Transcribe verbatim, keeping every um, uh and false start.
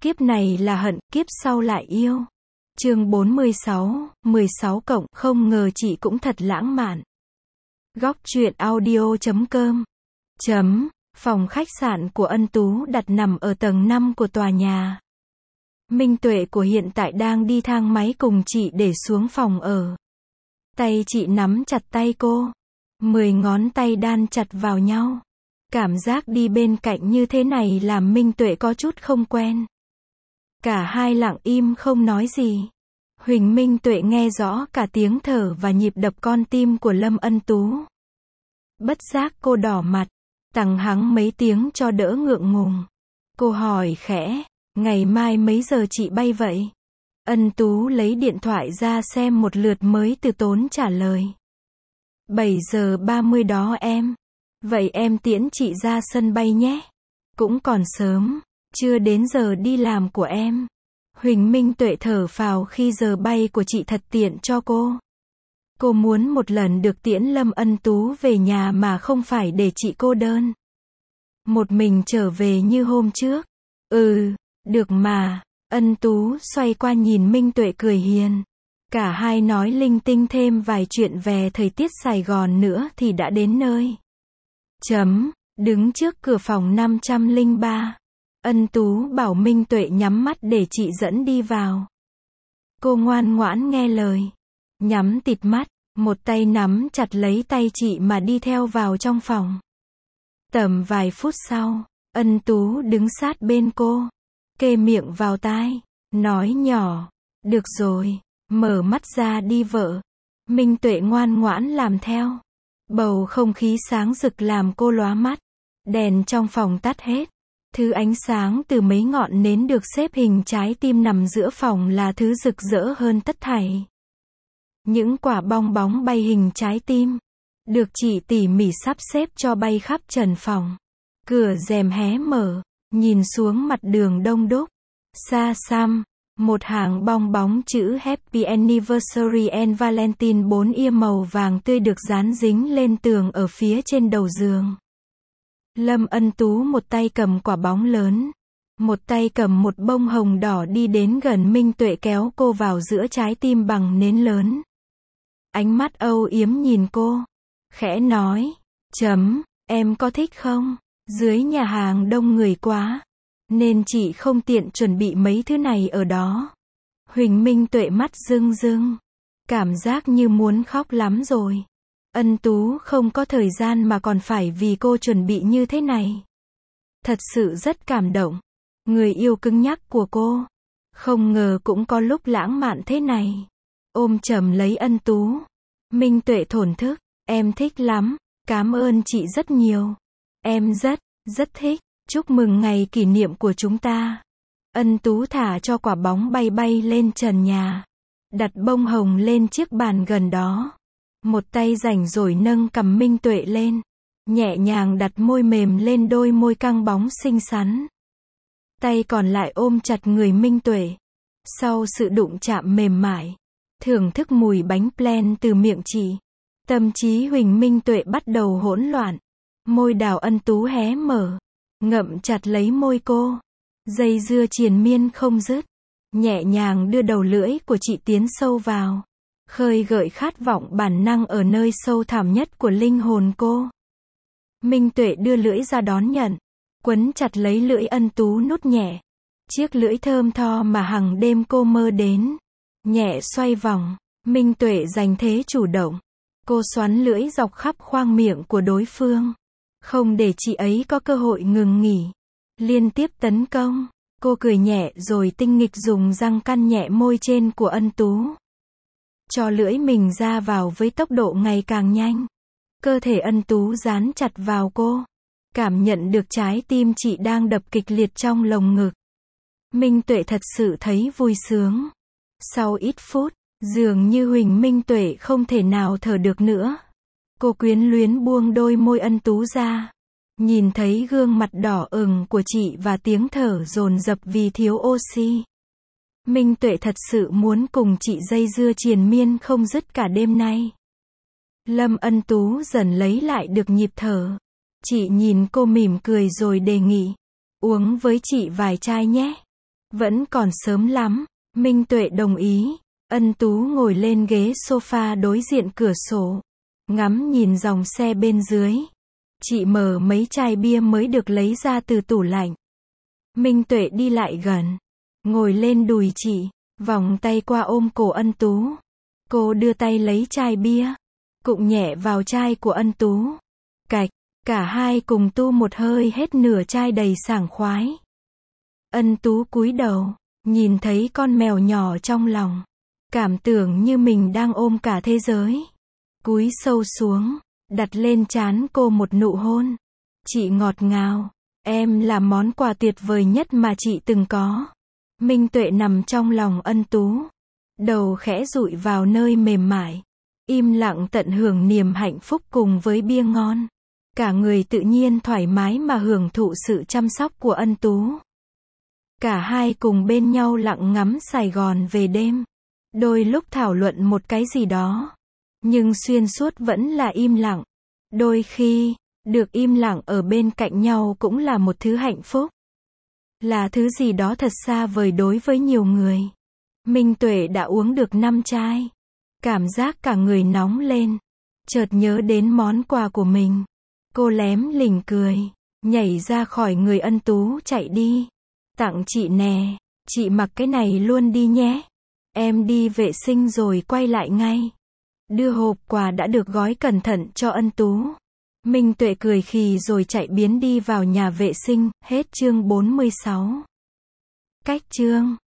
Kiếp này là hận, kiếp sau lại yêu. Chương bốn mươi sáu, mười sáu cộng, không ngờ chị cũng thật lãng mạn. Góc truyện audio chấm com. Chấm, phòng khách sạn của Ân Tú đặt nằm ở tầng năm của tòa nhà. Minh Tuệ của hiện tại đang đi thang máy cùng chị để xuống phòng ở. Tay chị nắm chặt tay cô. Mười ngón tay đan chặt vào nhau. Cảm giác đi bên cạnh như thế này làm Minh Tuệ có chút không quen. Cả hai lặng im không nói gì. Huỳnh Minh Tuệ nghe rõ cả tiếng thở và nhịp đập con tim của Lâm Ân Tú. Bất giác cô đỏ mặt, tằng hắng mấy tiếng cho đỡ ngượng ngùng. Cô hỏi khẽ, ngày mai mấy giờ chị bay vậy? Ân Tú lấy điện thoại ra xem một lượt mới từ tốn trả lời. bảy giờ ba mươi đó em. Vậy em tiễn chị ra sân bay nhé. Cũng còn sớm, chưa đến giờ đi làm của em. Huỳnh Minh Tuệ thở phào khi giờ bay của chị thật tiện cho cô. Cô muốn một lần được tiễn Lâm Ân Tú về nhà mà không phải để chị cô đơn. Một mình trở về như hôm trước. Ừ, được mà. Ân Tú xoay qua nhìn Minh Tuệ cười hiền. Cả hai nói linh tinh thêm vài chuyện về thời tiết Sài Gòn nữa thì đã đến nơi. Chấm, đứng trước cửa phòng năm trăm lẻ ba. Ân Tú bảo Minh Tuệ nhắm mắt để chị dẫn đi vào. Cô ngoan ngoãn nghe lời. Nhắm tịt mắt, một tay nắm chặt lấy tay chị mà đi theo vào trong phòng. Tầm vài phút sau, Ân Tú đứng sát bên cô. Kê miệng vào tai, nói nhỏ, được rồi, mở mắt ra đi vợ. Minh Tuệ ngoan ngoãn làm theo. Bầu không khí sáng rực làm cô lóa mắt. Đèn trong phòng tắt hết. Thứ ánh sáng từ mấy ngọn nến được xếp hình trái tim nằm giữa phòng là thứ rực rỡ hơn tất thảy. Những quả bong bóng bay hình trái tim, được chị tỉ mỉ sắp xếp cho bay khắp trần phòng. Cửa rèm hé mở, nhìn xuống mặt đường đông đúc. Xa xăm, một hàng bong bóng chữ Happy Anniversary and Valentine bốn ia màu vàng tươi được dán dính lên tường ở phía trên đầu giường. Lâm Ân Tú một tay cầm quả bóng lớn, một tay cầm một bông hồng đỏ đi đến gần Minh Tuệ kéo cô vào giữa trái tim bằng nến lớn. Ánh mắt âu yếm nhìn cô, khẽ nói, chấm, em có thích không? Dưới nhà hàng đông người quá, nên chị không tiện chuẩn bị mấy thứ này ở đó. Huỳnh Minh Tuệ mắt rưng rưng, cảm giác như muốn khóc lắm rồi. Ân Tú không có thời gian mà còn phải vì cô chuẩn bị như thế này. Thật sự rất cảm động. Người yêu cứng nhắc của cô, không ngờ cũng có lúc lãng mạn thế này. Ôm chầm lấy Ân Tú. Minh Tuệ thổn thức, em thích lắm, cảm ơn chị rất nhiều. Em rất, rất thích, chúc mừng ngày kỷ niệm của chúng ta. Ân Tú thả cho quả bóng bay bay lên trần nhà. Đặt bông hồng lên chiếc bàn gần đó. Một tay rảnh rồi nâng cằm Minh Tuệ lên. Nhẹ nhàng đặt môi mềm lên đôi môi căng bóng xinh xắn. Tay còn lại ôm chặt người Minh Tuệ. Sau sự đụng chạm mềm mại, thưởng thức mùi bánh plen từ miệng chị, tâm trí Huỳnh Minh Tuệ bắt đầu hỗn loạn. Môi đào Ân Tú hé mở, ngậm chặt lấy môi cô. Dây dưa triền miên không dứt. Nhẹ nhàng đưa đầu lưỡi của chị tiến sâu vào, khơi gợi khát vọng bản năng ở nơi sâu thẳm nhất của linh hồn cô. Minh Tuệ đưa lưỡi ra đón nhận, quấn chặt lấy lưỡi Ân Tú nút nhẹ. Chiếc lưỡi thơm tho mà hằng đêm cô mơ đến. Nhẹ xoay vòng, Minh Tuệ giành thế chủ động. Cô xoắn lưỡi dọc khắp khoang miệng của đối phương, không để chị ấy có cơ hội ngừng nghỉ. Liên tiếp tấn công, cô cười nhẹ rồi tinh nghịch dùng răng căn nhẹ môi trên của Ân Tú. Cho lưỡi mình ra vào với tốc độ ngày càng nhanh. Cơ thể Ân Tú dán chặt vào cô. Cảm nhận được trái tim chị đang đập kịch liệt trong lồng ngực. Minh Tuệ thật sự thấy vui sướng. Sau ít phút, dường như Huỳnh Minh Tuệ không thể nào thở được nữa. Cô quyến luyến buông đôi môi Ân Tú ra. Nhìn thấy gương mặt đỏ ửng của chị và tiếng thở dồn dập vì thiếu oxy. Minh Tuệ thật sự muốn cùng chị dây dưa triền miên không dứt cả đêm nay. Lâm Ân Tú dần lấy lại được nhịp thở. Chị nhìn cô mỉm cười rồi đề nghị. Uống với chị vài chai nhé. Vẫn còn sớm lắm. Minh Tuệ đồng ý. Ân Tú ngồi lên ghế sofa đối diện cửa sổ. Ngắm nhìn dòng xe bên dưới. Chị mở mấy chai bia mới được lấy ra từ tủ lạnh. Minh Tuệ đi lại gần. Ngồi lên đùi chị. Vòng tay qua ôm cổ Ân Tú. Cô đưa tay lấy chai bia. Cụng nhẹ vào chai của Ân Tú. Cạch. Cả hai cùng tu một hơi hết nửa chai đầy sảng khoái. Ân Tú cúi đầu. Nhìn thấy con mèo nhỏ trong lòng. Cảm tưởng như mình đang ôm cả thế giới. Cúi sâu xuống. Đặt lên trán cô một nụ hôn. Chị ngọt ngào. Em là món quà tuyệt vời nhất mà chị từng có. Minh Tuệ nằm trong lòng Ân Tú. Đầu khẽ dụi vào nơi mềm mại. Im lặng tận hưởng niềm hạnh phúc cùng với bia ngon. Cả người tự nhiên thoải mái mà hưởng thụ sự chăm sóc của Ân Tú. Cả hai cùng bên nhau lặng ngắm Sài Gòn về đêm. Đôi lúc thảo luận một cái gì đó. Nhưng xuyên suốt vẫn là im lặng. Đôi khi, được im lặng ở bên cạnh nhau cũng là một thứ hạnh phúc. Là thứ gì đó thật xa vời đối với nhiều người. Minh Tuệ đã uống được năm chai. Cảm giác cả người nóng lên. Chợt nhớ đến món quà của mình. Cô lém lỉnh cười. Nhảy ra khỏi người Ân Tú chạy đi. Tặng chị nè. Chị mặc cái này luôn đi nhé. Em đi vệ sinh rồi quay lại ngay. Đưa hộp quà đã được gói cẩn thận cho Ân Tú. Minh Tuệ cười khì rồi chạy biến đi vào nhà vệ sinh. Hết chương bốn mươi sáu. Cách chương